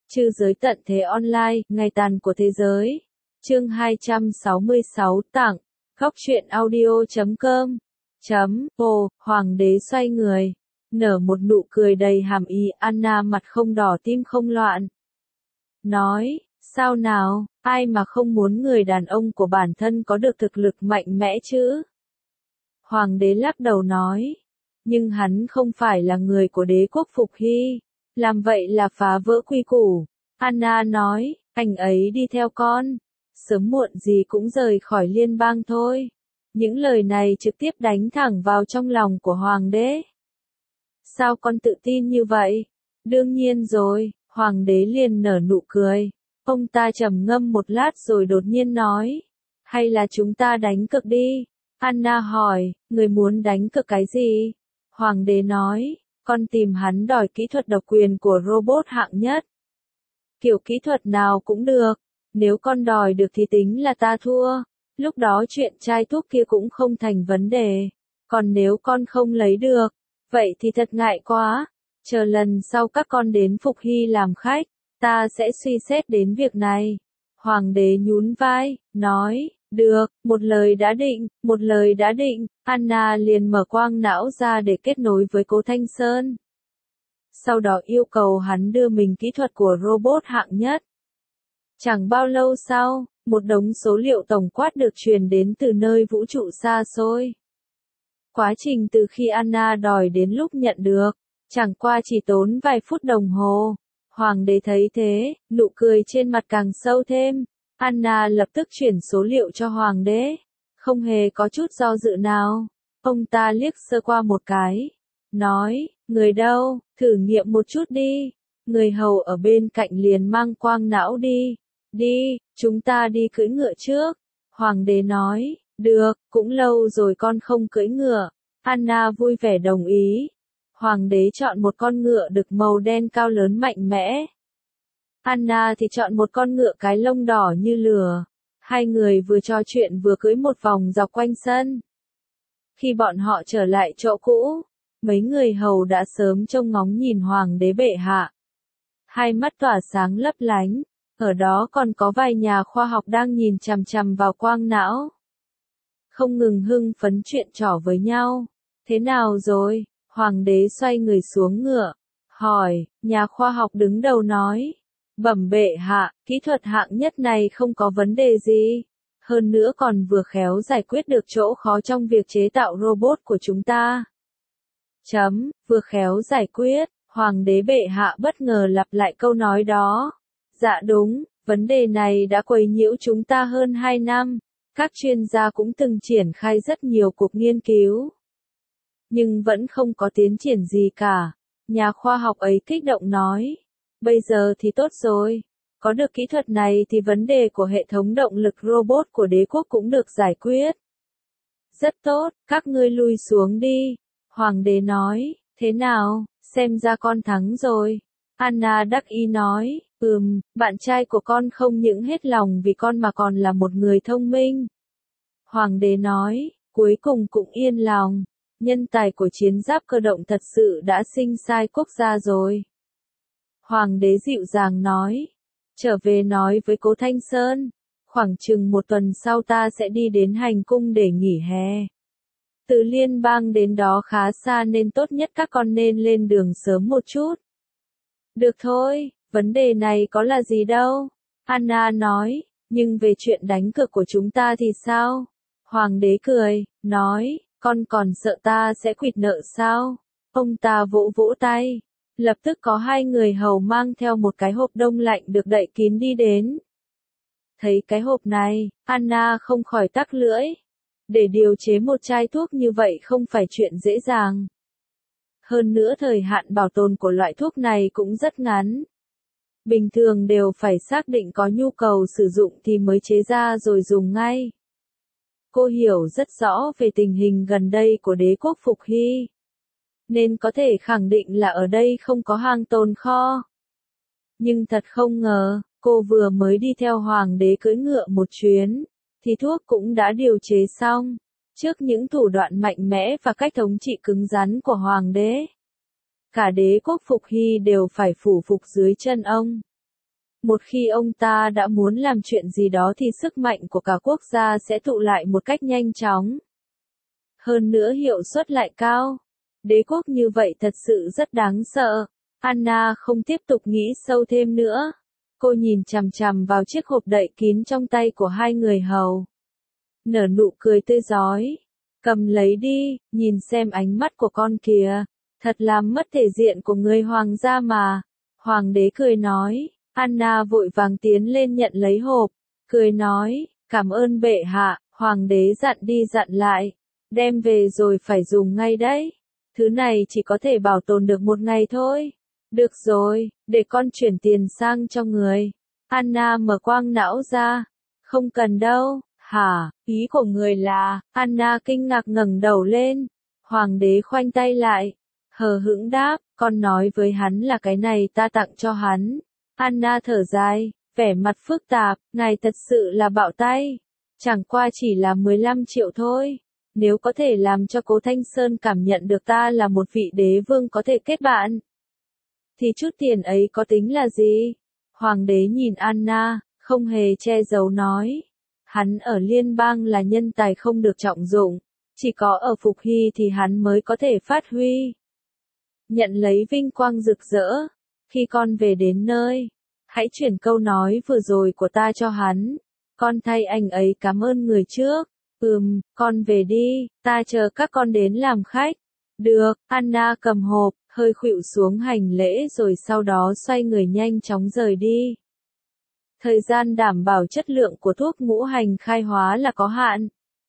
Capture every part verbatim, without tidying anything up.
Trư giới tận thế online, ngày tàn của thế giới. Chương hai trăm sáu mươi sáu tặng. Góc truyện audio chấm com. Chấm. Ồ, hoàng đế xoay người. Nở một nụ cười đầy hàm ý. Anna mặt không đỏ tim không loạn. Nói, sao nào, ai mà không muốn người đàn ông của bản thân có được thực lực mạnh mẽ chứ? Hoàng đế lắc đầu nói. Nhưng hắn không phải là người của đế quốc Phục Hy. Làm vậy là phá vỡ quy củ. Anna nói, anh ấy đi theo con. Sớm muộn gì cũng rời khỏi liên bang thôi. Những lời này trực tiếp đánh thẳng vào trong lòng của hoàng đế. Sao con tự tin như vậy? Đương nhiên rồi, hoàng đế liền nở nụ cười. Ông ta trầm ngâm một lát rồi đột nhiên nói. Hay là chúng ta đánh cược đi? Anna hỏi, người muốn đánh cược cái gì? Hoàng đế nói, con tìm hắn đòi kỹ thuật độc quyền của robot hạng nhất. Kiểu kỹ thuật nào cũng được, nếu con đòi được thì tính là ta thua, lúc đó chuyện chai thuốc kia cũng không thành vấn đề. Còn nếu con không lấy được, vậy thì thật ngại quá, chờ lần sau các con đến Phục Hy làm khách, ta sẽ suy xét đến việc này. Hoàng đế nhún vai, nói, được, một lời đã định, một lời đã định. Anna liền mở quang não ra để kết nối với Cố Thanh Sơn. Sau đó yêu cầu hắn đưa mình kỹ thuật của robot hạng nhất. Chẳng bao lâu sau, một đống số liệu tổng quát được truyền đến từ nơi vũ trụ xa xôi. Quá trình từ khi Anna đòi đến lúc nhận được, chẳng qua chỉ tốn vài phút đồng hồ. Hoàng đế thấy thế, nụ cười trên mặt càng sâu thêm. Anna lập tức chuyển số liệu cho hoàng đế. Không hề có chút do dự nào. Ông ta liếc sơ qua một cái. Nói, người đâu, thử nghiệm một chút đi. Người hầu ở bên cạnh liền mang quang não đi. Đi, chúng ta đi cưỡi ngựa trước. Hoàng đế nói, được, cũng lâu rồi con không cưỡi ngựa. Anna vui vẻ đồng ý. Hoàng đế chọn một con ngựa đực màu đen cao lớn mạnh mẽ. Anna thì chọn một con ngựa cái lông đỏ như lửa. Hai người vừa trò chuyện vừa cưỡi một vòng dọc quanh sân. Khi bọn họ trở lại chỗ cũ, mấy người hầu đã sớm trông ngóng nhìn hoàng đế bệ hạ. Hai mắt tỏa sáng lấp lánh, ở đó còn có vài nhà khoa học đang nhìn chằm chằm vào quang não. Không ngừng hưng phấn chuyện trò với nhau. Thế nào rồi? Hoàng đế xoay người xuống ngựa, hỏi, nhà khoa học đứng đầu nói. Bẩm bệ hạ, kỹ thuật hạng nhất này không có vấn đề gì. Hơn nữa còn vừa khéo giải quyết được chỗ khó trong việc chế tạo robot của chúng ta. Chấm, vừa khéo giải quyết, hoàng đế bệ hạ bất ngờ lặp lại câu nói đó. Dạ đúng, vấn đề này đã quấy nhiễu chúng ta hơn hai năm. Các chuyên gia cũng từng triển khai rất nhiều cuộc nghiên cứu. Nhưng vẫn không có tiến triển gì cả. Nhà khoa học ấy kích động nói. Bây giờ thì tốt rồi. Có được kỹ thuật này thì vấn đề của hệ thống động lực robot của đế quốc cũng được giải quyết. Rất tốt, các ngươi lui xuống đi. Hoàng đế nói, thế nào, xem ra con thắng rồi. Anna đắc ý nói, ừm, bạn trai của con không những hết lòng vì con mà còn là một người thông minh. Hoàng đế nói, cuối cùng cũng yên lòng. Nhân tài của chiến giáp cơ động thật sự đã sinh sai quốc gia rồi. Hoàng đế dịu dàng nói. Trở về nói với Cố Thanh Sơn. Khoảng chừng một tuần sau ta sẽ đi đến hành cung để nghỉ hè. Từ liên bang đến đó khá xa nên tốt nhất các con nên lên đường sớm một chút. Được thôi, vấn đề này có là gì đâu. Anna nói, nhưng về chuyện đánh cược của chúng ta thì sao? Hoàng đế cười, nói, con còn sợ ta sẽ quỵt nợ sao? Ông ta vỗ vỗ tay. Lập tức có hai người hầu mang theo một cái hộp đông lạnh được đậy kín đi đến. Thấy cái hộp này, Anna không khỏi tắc lưỡi. Để điều chế một chai thuốc như vậy không phải chuyện dễ dàng. Hơn nữa thời hạn bảo tồn của loại thuốc này cũng rất ngắn. Bình thường đều phải xác định có nhu cầu sử dụng thì mới chế ra rồi dùng ngay. Cô hiểu rất rõ về tình hình gần đây của đế quốc Phục Hy. Nên có thể khẳng định là ở đây không có hàng tồn kho. Nhưng thật không ngờ, cô vừa mới đi theo hoàng đế cưỡi ngựa một chuyến, thì thuốc cũng đã điều chế xong. Trước những thủ đoạn mạnh mẽ và cách thống trị cứng rắn của hoàng đế, cả đế quốc Phục Hy đều phải phủ phục dưới chân ông. Một khi ông ta đã muốn làm chuyện gì đó thì sức mạnh của cả quốc gia sẽ tụ lại một cách nhanh chóng. Hơn nữa hiệu suất lại cao. Đế quốc như vậy thật sự rất đáng sợ. Anna không tiếp tục nghĩ sâu thêm nữa. Cô nhìn chằm chằm vào chiếc hộp đậy kín trong tay của hai người hầu. Nở nụ cười tươi rói. Cầm lấy đi, nhìn xem ánh mắt của con kìa. Thật làm mất thể diện của người hoàng gia mà. Hoàng đế cười nói. Anna vội vàng tiến lên nhận lấy hộp. Cười nói, cảm ơn bệ hạ. Hoàng đế dặn đi dặn lại. Đem về rồi phải dùng ngay đấy. Thứ này chỉ có thể bảo tồn được một ngày thôi. Được rồi, để con chuyển tiền sang cho người. Anna mở quang não ra. Không cần đâu. Hả, ý của người là, Anna kinh ngạc ngẩng đầu lên. Hoàng đế khoanh tay lại. Hờ hững đáp, con nói với hắn là cái này ta tặng cho hắn. Anna thở dài, vẻ mặt phức tạp, ngài thật sự là bạo tay. Chẳng qua chỉ là mười lăm triệu thôi. Nếu có thể làm cho Cố Thanh Sơn cảm nhận được ta là một vị đế vương có thể kết bạn, thì chút tiền ấy có tính là gì? Hoàng đế nhìn Anna, không hề che giấu nói. Hắn ở liên bang là nhân tài không được trọng dụng, chỉ có ở Phục Hy thì hắn mới có thể phát huy. Nhận lấy vinh quang rực rỡ, khi con về đến nơi, hãy chuyển câu nói vừa rồi của ta cho hắn. Con thay anh ấy cảm ơn người trước. Ừm, con về đi, ta chờ các con đến làm khách. Được, Anna cầm hộp, hơi khuỵu xuống hành lễ rồi sau đó xoay người nhanh chóng rời đi. Thời gian đảm bảo chất lượng của thuốc ngũ hành khai hóa là có hạn,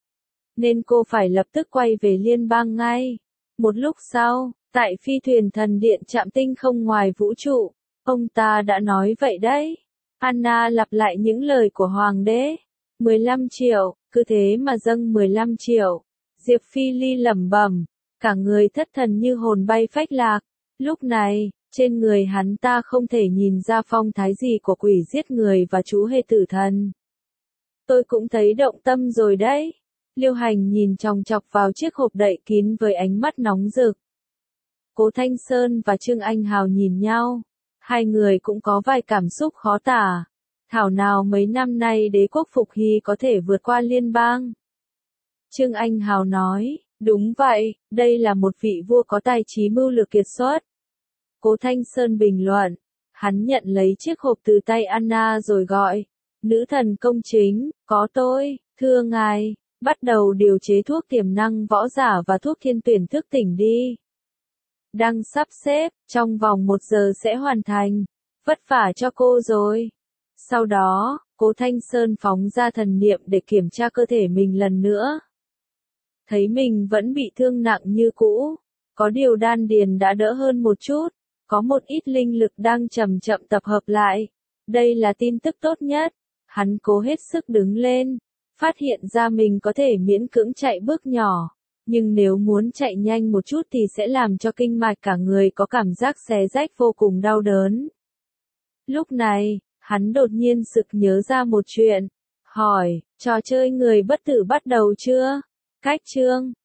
nên cô phải lập tức quay về liên bang ngay. Một lúc sau, tại phi thuyền thần điện trạm tinh không ngoài vũ trụ, ông ta đã nói vậy đấy. Anna lặp lại những lời của hoàng đế. mười lăm triệu, cứ thế mà dâng mười lăm triệu. Diệp Phi Ly lẩm bẩm, cả người thất thần như hồn bay phách lạc. Lúc này, trên người hắn ta không thể nhìn ra phong thái gì của quỷ giết người và chú hề tử thần. Tôi cũng thấy động tâm rồi đấy. Liêu Hành nhìn chòng chọc vào chiếc hộp đậy kín với ánh mắt nóng rực. Cố Thanh Sơn và Trương Anh Hào nhìn nhau. Hai người cũng có vài cảm xúc khó tả. Thảo nào mấy năm nay đế quốc Phục Hy có thể vượt qua liên bang. Trương Anh Hào nói, đúng vậy, đây là một vị vua có tài trí mưu lược kiệt xuất. Cố Thanh Sơn bình luận, hắn nhận lấy chiếc hộp từ tay Anna rồi gọi, nữ thần công chính, có tôi, thưa ngài, bắt đầu điều chế thuốc tiềm năng võ giả và thuốc thiên tuyển thức tỉnh đi. Đang sắp xếp, trong vòng một giờ sẽ hoàn thành, vất vả cho cô rồi. Sau đó, Cố Thanh Sơn phóng ra thần niệm để kiểm tra cơ thể mình lần nữa. Thấy mình vẫn bị thương nặng như cũ, có điều đan điền đã đỡ hơn một chút, có một ít linh lực đang chậm chậm tập hợp lại. Đây là tin tức tốt nhất. Hắn cố hết sức đứng lên, phát hiện ra mình có thể miễn cưỡng chạy bước nhỏ, nhưng nếu muốn chạy nhanh một chút thì sẽ làm cho kinh mạch cả người có cảm giác xé rách vô cùng đau đớn. Lúc này, hắn đột nhiên sực nhớ ra một chuyện, hỏi, trò chơi người bất tử bắt đầu chưa? Cách chương